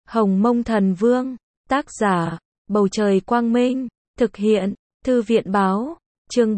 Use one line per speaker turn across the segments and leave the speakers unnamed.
Hồng Mông Thần Vương, tác giả, Bầu Trời Quang Minh, thực hiện, Thư viện Báo, chương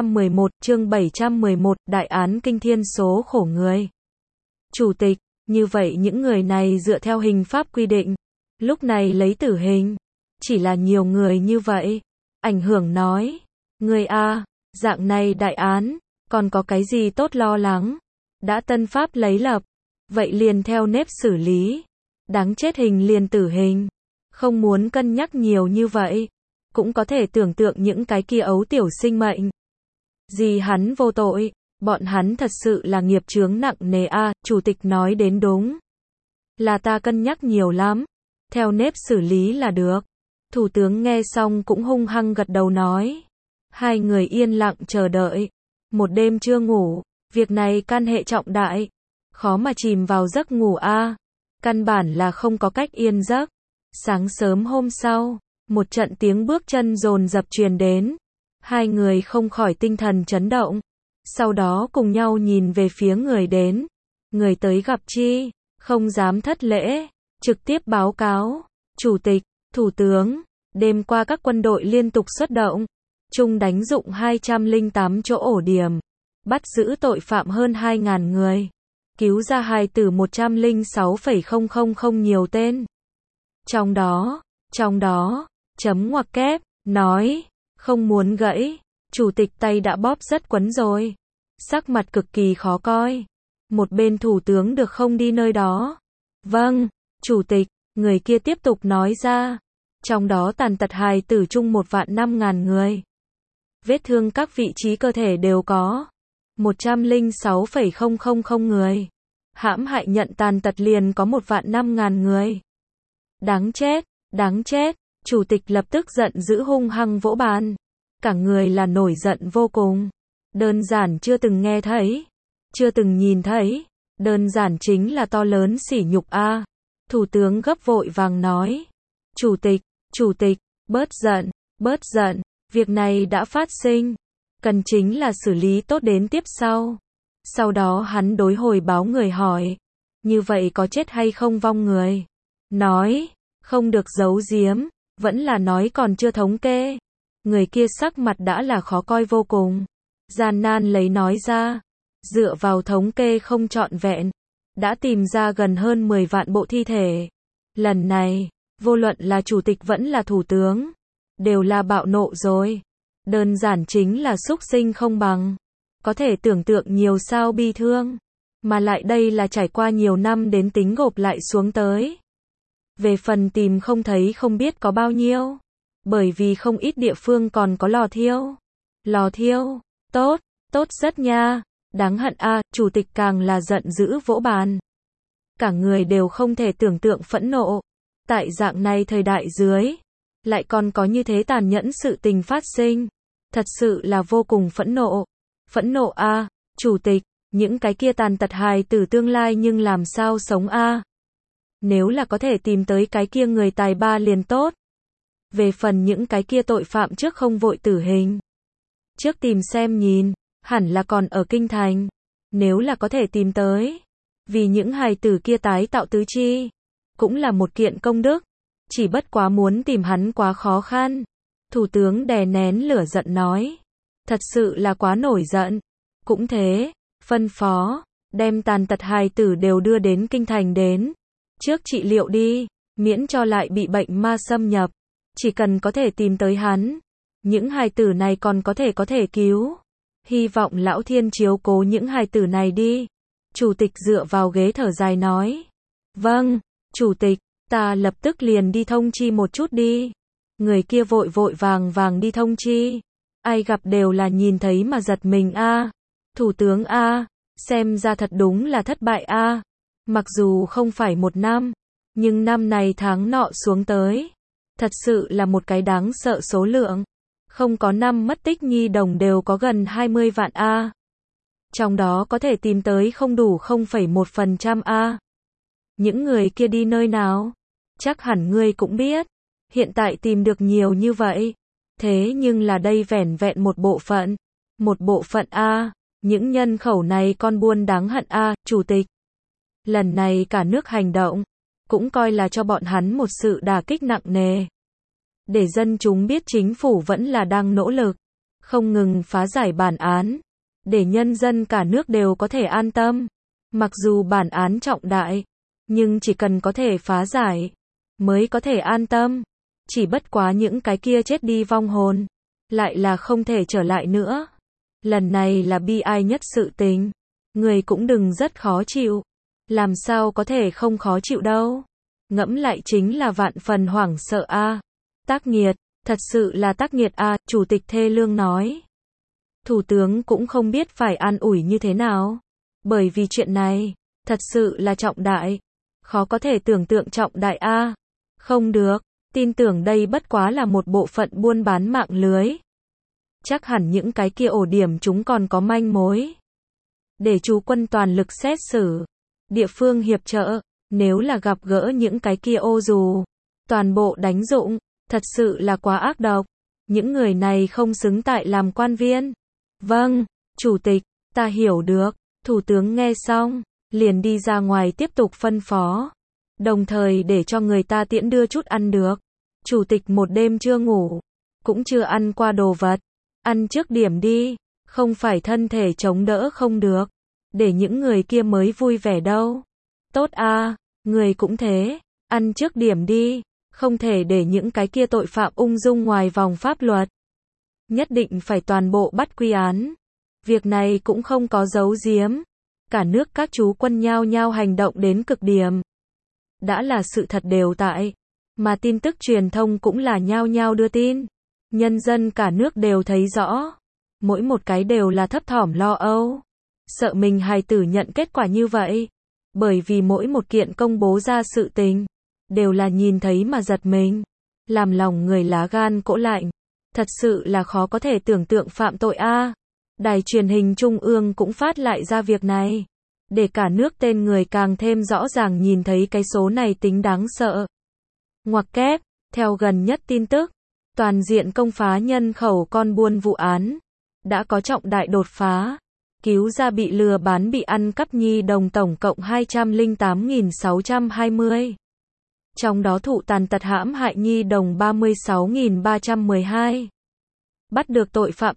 711, Đại án kinh thiên số khổ người. Chủ tịch, như vậy những người này dựa theo hình pháp quy định, lúc này lấy tử hình, chỉ là nhiều người như vậy. Ảnh hưởng nói, người A, dạng này đại án, còn có cái gì tốt lo lắng, đã tân pháp lấy lập, vậy liền theo nếp xử lý, đáng chết hình liền tử hình, không muốn cân nhắc nhiều như vậy, cũng có thể tưởng tượng những cái kia ấu tiểu sinh mệnh. Gì hắn vô tội, bọn hắn thật sự là nghiệp chướng nặng nề a, chủ tịch nói đến đúng. Là ta cân nhắc nhiều lắm, theo nếp xử lý là được. Thủ tướng nghe xong cũng hung hăng gật đầu nói. Hai người yên lặng chờ đợi. Một đêm chưa ngủ, việc này can hệ trọng đại, khó mà chìm vào giấc ngủ a. Căn bản là không có cách yên giấc. Sáng sớm hôm sau, một trận tiếng bước chân dồn dập truyền đến. Hai người không khỏi tinh thần chấn động. Sau đó cùng nhau nhìn về phía người đến. Người tới gặp chi, không dám thất lễ, trực tiếp báo cáo. Chủ tịch, thủ tướng, đêm qua các quân đội liên tục xuất động, chung đánh dụng 208 chỗ ổ điểm, bắt giữ tội phạm hơn 2.000 người, cứu ra hài tử 106,000 nhiều tên. Trong đó, chấm ngoặc kép, nói, không muốn gãy, chủ tịch tay đã bóp rất quấn rồi, sắc mặt cực kỳ khó coi. Một bên thủ tướng được không đi nơi đó. Vâng, chủ tịch, người kia tiếp tục nói ra. Trong đó tàn tật hài tử chung 1.500.000 người. Vết thương các vị trí cơ thể đều có 106,000 người. Hãm hại nhận tàn tật liền có 1.500.000 người. Đáng chết, chủ tịch lập tức giận dữ hung hăng vỗ bàn. Cả người là nổi giận vô cùng. Đơn giản chưa từng nghe thấy, chưa từng nhìn thấy, đơn giản chính là to lớn sỉ nhục a. Thủ tướng gấp vội vàng nói. Chủ tịch, bớt giận, việc này đã phát sinh, cần chính là xử lý tốt đến tiếp sau. Sau đó hắn đối hồi báo người hỏi, như vậy có chết hay không vong người? Nói, không được giấu giếm, vẫn là nói còn chưa thống kê. Người kia sắc mặt đã là khó coi vô cùng, gian nan lấy nói ra, dựa vào thống kê không trọn vẹn, đã tìm ra gần hơn 10 vạn bộ thi thể. Lần này, vô luận là chủ tịch vẫn là thủ tướng, đều là bạo nộ rồi. Đơn giản chính là súc sinh không bằng. Có thể tưởng tượng nhiều sao bi thương. Mà lại đây là trải qua nhiều năm đến tính gộp lại xuống tới. Về phần tìm không thấy không biết có bao nhiêu. Bởi vì không ít địa phương còn có lò thiêu. Tốt rất nha. Đáng hận a, chủ tịch càng là giận dữ vỗ bàn. Cả người đều không thể tưởng tượng phẫn nộ. Tại dạng này thời đại dưới, lại còn có như thế tàn nhẫn sự tình phát sinh. Thật sự là vô cùng phẫn nộ. Phẫn nộ a, chủ tịch, những cái kia tàn tật hài tử tương lai nhưng làm sao sống a? Nếu là có thể tìm tới cái kia người tài ba liền tốt. Về phần những cái kia tội phạm trước không vội tử hình. Trước tìm xem nhìn, hẳn là còn ở kinh thành. Nếu là có thể tìm tới, vì những hài tử kia tái tạo tứ chi, cũng là một kiện công đức, chỉ bất quá muốn tìm hắn quá khó khăn. Thủ tướng đè nén lửa giận nói, thật sự là quá nổi giận. Cũng thế, phân phó, đem tàn tật hài tử đều đưa đến kinh thành đến, trước trị liệu đi, miễn cho lại bị bệnh ma xâm nhập. Chỉ cần có thể tìm tới hắn, những hài tử này còn có thể cứu. Hy vọng lão thiên chiếu cố những hài tử này đi. Chủ tịch dựa vào ghế thở dài nói. Vâng, chủ tịch, ta lập tức liền đi thông chi một chút đi. Người kia vội vàng đi thông chi. Ai gặp đều là nhìn thấy mà giật mình a. Thủ tướng a, xem ra thật đúng là thất bại a. Mặc dù không phải một năm, nhưng năm này tháng nọ xuống tới, thật sự là một cái đáng sợ số lượng. Không có năm mất tích nhi đồng đều có gần 20 vạn a. Trong đó có thể tìm tới không đủ 0,1% a. Những người kia đi nơi nào? Chắc hẳn ngươi cũng biết. Hiện tại tìm được nhiều như vậy. Thế nhưng là đây vẻn vẹn một bộ phận. Một bộ phận a. Những nhân khẩu này con buôn đáng hận a, chủ tịch. Lần này cả nước hành động, cũng coi là cho bọn hắn một sự đả kích nặng nề. Để dân chúng biết chính phủ vẫn là đang nỗ lực, không ngừng phá giải bản án, để nhân dân cả nước đều có thể an tâm. Mặc dù bản án trọng đại, nhưng chỉ cần có thể phá giải, mới có thể an tâm. Chỉ bất quá những cái kia chết đi vong hồn, lại là không thể trở lại nữa. Lần này là bi ai nhất sự tình. Người cũng đừng rất khó chịu. Làm sao có thể không khó chịu đâu. Ngẫm lại chính là vạn phần hoảng sợ a. Tác nghiệt, thật sự là tác nghiệt a, chủ tịch thê lương nói. Thủ tướng cũng không biết phải an ủi như thế nào. Bởi vì chuyện này, thật sự là trọng đại. Khó có thể tưởng tượng trọng đại a. Không được, tin tưởng đây bất quá là một bộ phận buôn bán mạng lưới. Chắc hẳn những cái kia ổ điểm chúng còn có manh mối. Để chú quân toàn lực xét xử. Địa phương hiệp trợ, nếu là gặp gỡ những cái kia ô dù, toàn bộ đánh dụng, thật sự là quá ác độc. Những người này không xứng tại làm quan viên. Vâng, chủ tịch, ta hiểu được. Thủ tướng nghe xong, liền đi ra ngoài tiếp tục phân phó. Đồng thời để cho người ta tiễn đưa chút ăn được. Chủ tịch một đêm chưa ngủ, cũng chưa ăn qua đồ vật. Ăn trước điểm đi, không phải thân thể chống đỡ không được. Để những người kia mới vui vẻ đâu. Tốt a, người cũng thế, ăn trước điểm đi, không thể để những cái kia tội phạm ung dung ngoài vòng pháp luật. Nhất định phải toàn bộ bắt quy án. Việc này cũng không có giấu giếm. Cả nước các chú quân nhao nhao hành động đến cực điểm. Đã là sự thật đều tại, mà tin tức truyền thông cũng là nhao nhao đưa tin. Nhân dân cả nước đều thấy rõ. Mỗi một cái đều là thấp thỏm lo âu. Sợ mình hài tử nhận kết quả như vậy. Bởi vì mỗi một kiện công bố ra sự tình, đều là nhìn thấy mà giật mình. Làm lòng người lá gan cỗ lạnh. Thật sự là khó có thể tưởng tượng phạm tội a. Đài truyền hình trung ương cũng phát lại ra việc này. Để cả nước tên người càng thêm rõ ràng nhìn thấy cái số này tính đáng sợ. Ngoặc kép, theo gần nhất tin tức, toàn diện công phá nhân khẩu con buôn vụ án. Đã có trọng đại đột phá. Cứu ra bị lừa bán bị ăn cắp nhi đồng tổng cộng 208.620. Trong đó thụ tàn tật hãm hại nhi đồng 36.312. Bắt được tội phạm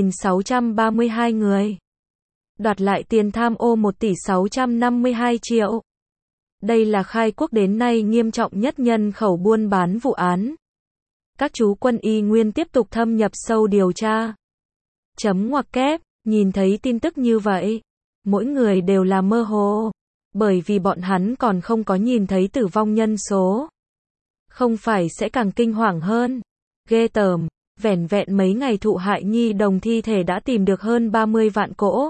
5.632 người. Đoạt lại tiền tham ô 1 tỷ 652 triệu. Đây là khai quốc đến nay nghiêm trọng nhất nhân khẩu buôn bán vụ án. Các chú quân y nguyên tiếp tục thâm nhập sâu điều tra. Ngoặc kép, nhìn thấy tin tức như vậy, mỗi người đều là mơ hồ, bởi vì bọn hắn còn không có nhìn thấy tử vong nhân số. Không phải sẽ càng kinh hoàng hơn. Ghê tởm, vẻn vẹn mấy ngày thụ hại nhi đồng thi thể đã tìm được hơn 30 vạn cỗ.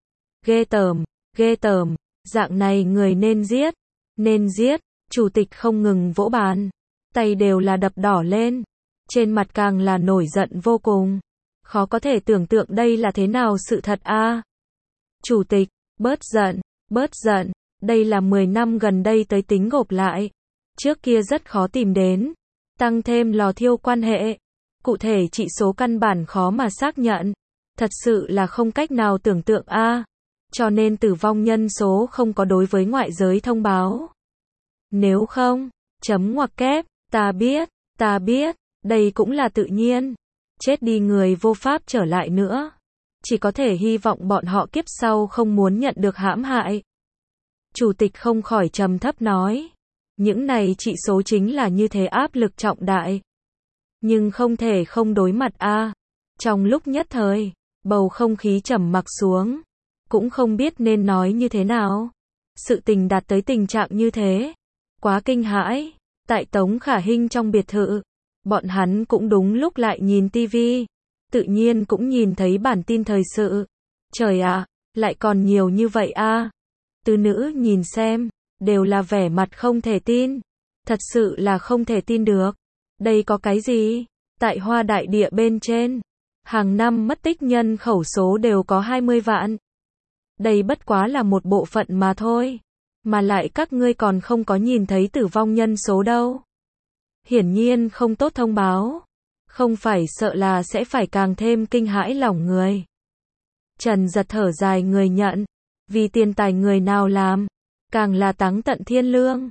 Ghê tởm, dạng này người nên giết, chủ tịch không ngừng vỗ bàn, tay đều là đập đỏ lên, trên mặt càng là nổi giận vô cùng. Khó có thể tưởng tượng đây là thế nào sự thật a. Chủ tịch, bớt giận, đây là 10 năm gần đây tới tính gộp lại. Trước kia rất khó tìm đến, tăng thêm lò thiêu quan hệ. Cụ thể trị số căn bản khó mà xác nhận. Thật sự là không cách nào tưởng tượng a. Cho nên tử vong nhân số không có đối với ngoại giới thông báo. Nếu không, ngoặc kép, ta biết, đây cũng là tự nhiên. Chết đi người vô pháp trở lại nữa. Chỉ có thể hy vọng bọn họ kiếp sau không muốn nhận được hãm hại. Chủ tịch không khỏi trầm thấp nói. Những này trị số chính là như thế áp lực trọng đại. Nhưng không thể không đối mặt a. Trong lúc nhất thời, bầu không khí trầm mặc xuống. Cũng không biết nên nói như thế nào. Sự tình đạt tới tình trạng như thế. Quá kinh hãi. Tại Tống Khả Hinh trong biệt thự. Bọn hắn cũng đúng lúc lại nhìn tivi. Tự nhiên cũng nhìn thấy bản tin thời sự. Trời ạ, lại còn nhiều như vậy a. Tứ nữ nhìn xem, đều là vẻ mặt không thể tin. Thật sự là không thể tin được. Đây có cái gì? Tại Hoa Đại Địa bên trên, hàng năm mất tích nhân khẩu số đều có 20 vạn. Đây bất quá là một bộ phận mà thôi. Mà lại các ngươi còn không có nhìn thấy tử vong nhân số đâu. Hiển nhiên không tốt thông báo. Không phải sợ là sẽ phải càng thêm kinh hãi lòng người. Trần Giật thở dài người nhận. Vì tiền tài người nào làm, càng là táng tận thiên lương.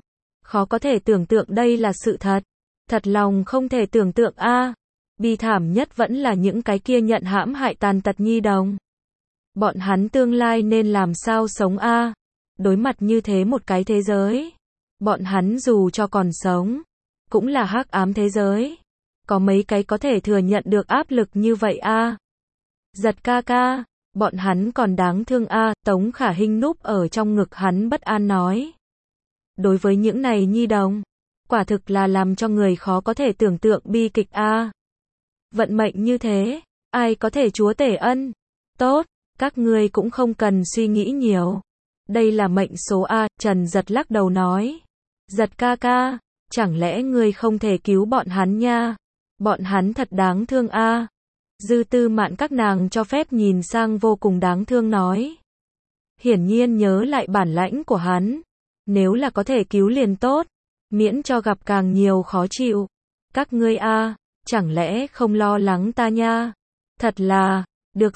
Khó có thể tưởng tượng đây là sự thật. Thật lòng không thể tưởng tượng a. Bi thảm nhất vẫn là những cái kia nhận hãm hại tàn tật nhi đồng. Bọn hắn tương lai nên làm sao sống a? Đối mặt như thế một cái thế giới. Bọn hắn dù cho còn sống, cũng là hắc ám thế giới. Có mấy cái có thể thừa nhận được áp lực như vậy a? Giật ca ca, bọn hắn còn đáng thương a, Tống Khả Hinh núp ở trong ngực hắn bất an nói. Đối với những này nhi đồng, quả thực là làm cho người khó có thể tưởng tượng bi kịch a. Vận mệnh như thế, ai có thể chúa tể ân? Tốt, các ngươi cũng không cần suy nghĩ nhiều. Đây là mệnh số a, Trần Giật lắc đầu nói. Giật ca ca, chẳng lẽ ngươi không thể cứu bọn hắn nha? Bọn hắn thật đáng thương a. Dư Tư Mạn các nàng cho phép nhìn sang vô cùng đáng thương nói. Hiển nhiên nhớ lại bản lãnh của hắn. Nếu là có thể cứu liền tốt, miễn cho gặp càng nhiều khó chịu. Các ngươi a, chẳng lẽ không lo lắng ta nha? Thật là, được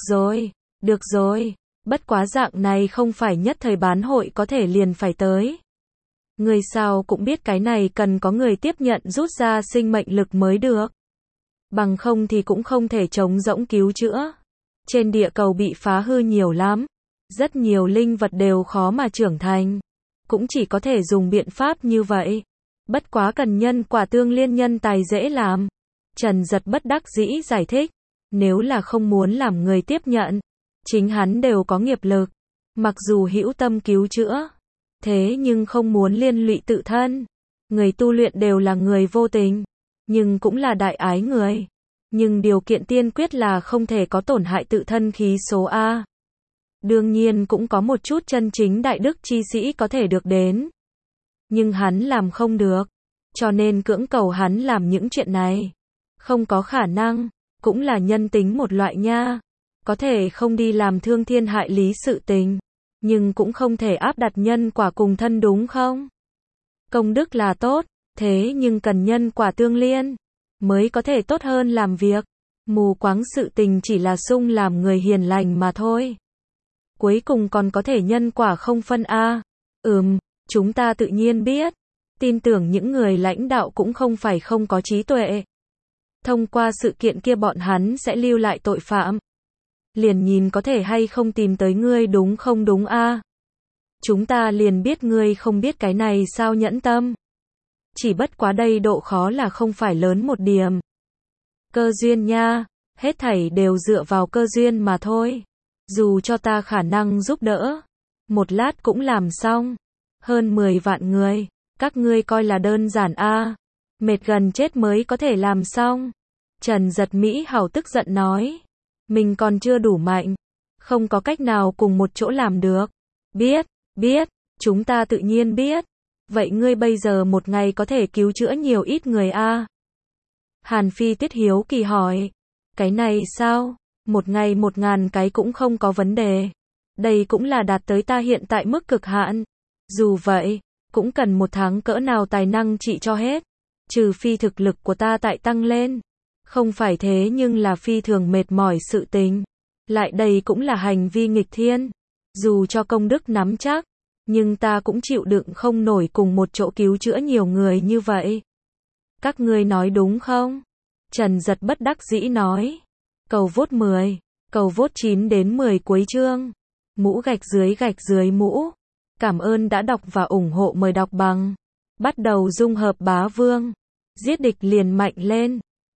rồi, bất quá dạng này không phải nhất thời bán hội có thể liền phải tới. Người sao cũng biết cái này cần có người tiếp nhận rút ra sinh mệnh lực mới được. Bằng không thì cũng không thể trống rỗng cứu chữa. Trên địa cầu bị phá hư nhiều lắm. Rất nhiều linh vật đều khó mà trưởng thành. Cũng chỉ có thể dùng biện pháp như vậy. Bất quá cần nhân quả tương liên nhân tài dễ làm. Trần Giật bất đắc dĩ giải thích. Nếu là không muốn làm người tiếp nhận, chính hắn đều có nghiệp lực. Mặc dù hữu tâm cứu chữa, thế nhưng không muốn liên lụy tự thân. Người tu luyện đều là người vô tình, nhưng cũng là đại ái người. Nhưng điều kiện tiên quyết là không thể có tổn hại tự thân khí số A. Đương nhiên cũng có một chút chân chính đại đức chi sĩ có thể được đến. Nhưng hắn làm không được, cho nên cưỡng cầu hắn làm những chuyện này. Không có khả năng, cũng là nhân tính một loại nha. Có thể không đi làm thương thiên hại lý sự tình, nhưng cũng không thể áp đặt nhân quả cùng thân đúng không? Công đức là tốt, thế nhưng cần nhân quả tương liên, mới có thể tốt hơn làm việc. Mù quáng sự tình chỉ là sung làm người hiền lành mà thôi. Cuối cùng còn có thể nhân quả không phân A. Chúng ta tự nhiên biết. Tin tưởng những người lãnh đạo cũng không phải không có trí tuệ. Thông qua sự kiện kia bọn hắn sẽ lưu lại tội phạm. Liền nhìn có thể hay không tìm tới ngươi đúng không đúng a? Chúng ta liền biết ngươi không biết cái này sao nhẫn tâm. Chỉ bất quá đây độ khó là không phải lớn một điểm. Cơ duyên nha, hết thảy đều dựa vào cơ duyên mà thôi. Dù cho ta khả năng giúp đỡ, một lát cũng làm xong. Hơn 10 vạn người, các ngươi coi là đơn giản a? Mệt gần chết mới có thể làm xong. Trần Giật Mỹ hảo tức giận nói. Mình còn chưa đủ mạnh, không có cách nào cùng một chỗ làm được. Biết, chúng ta tự nhiên biết. Vậy ngươi bây giờ một ngày có thể cứu chữa nhiều ít người a? Hàn Phi Tuyết hiếu kỳ hỏi. Cái này sao? Một ngày 1000 cái cũng không có vấn đề. Đây cũng là đạt tới ta hiện tại mức cực hạn. Dù vậy, cũng cần một tháng cỡ nào tài năng trị cho hết. Trừ phi thực lực của ta tại tăng lên. Không phải thế nhưng là phi thường mệt mỏi sự tình. Lại đây cũng là hành vi nghịch thiên. Dù cho công đức nắm chắc, nhưng ta cũng chịu đựng không nổi cùng một chỗ cứu chữa nhiều người như vậy. Các ngươi nói đúng không? Trần Giật bất đắc dĩ nói. Cầu vote 10, cầu vote 9 đến 10 cuối chương. Mũ gạch dưới mũ. Cảm ơn đã đọc và ủng hộ, mời đọc bằng. Bắt đầu dung hợp bá vương. Giết địch liền mạnh lên.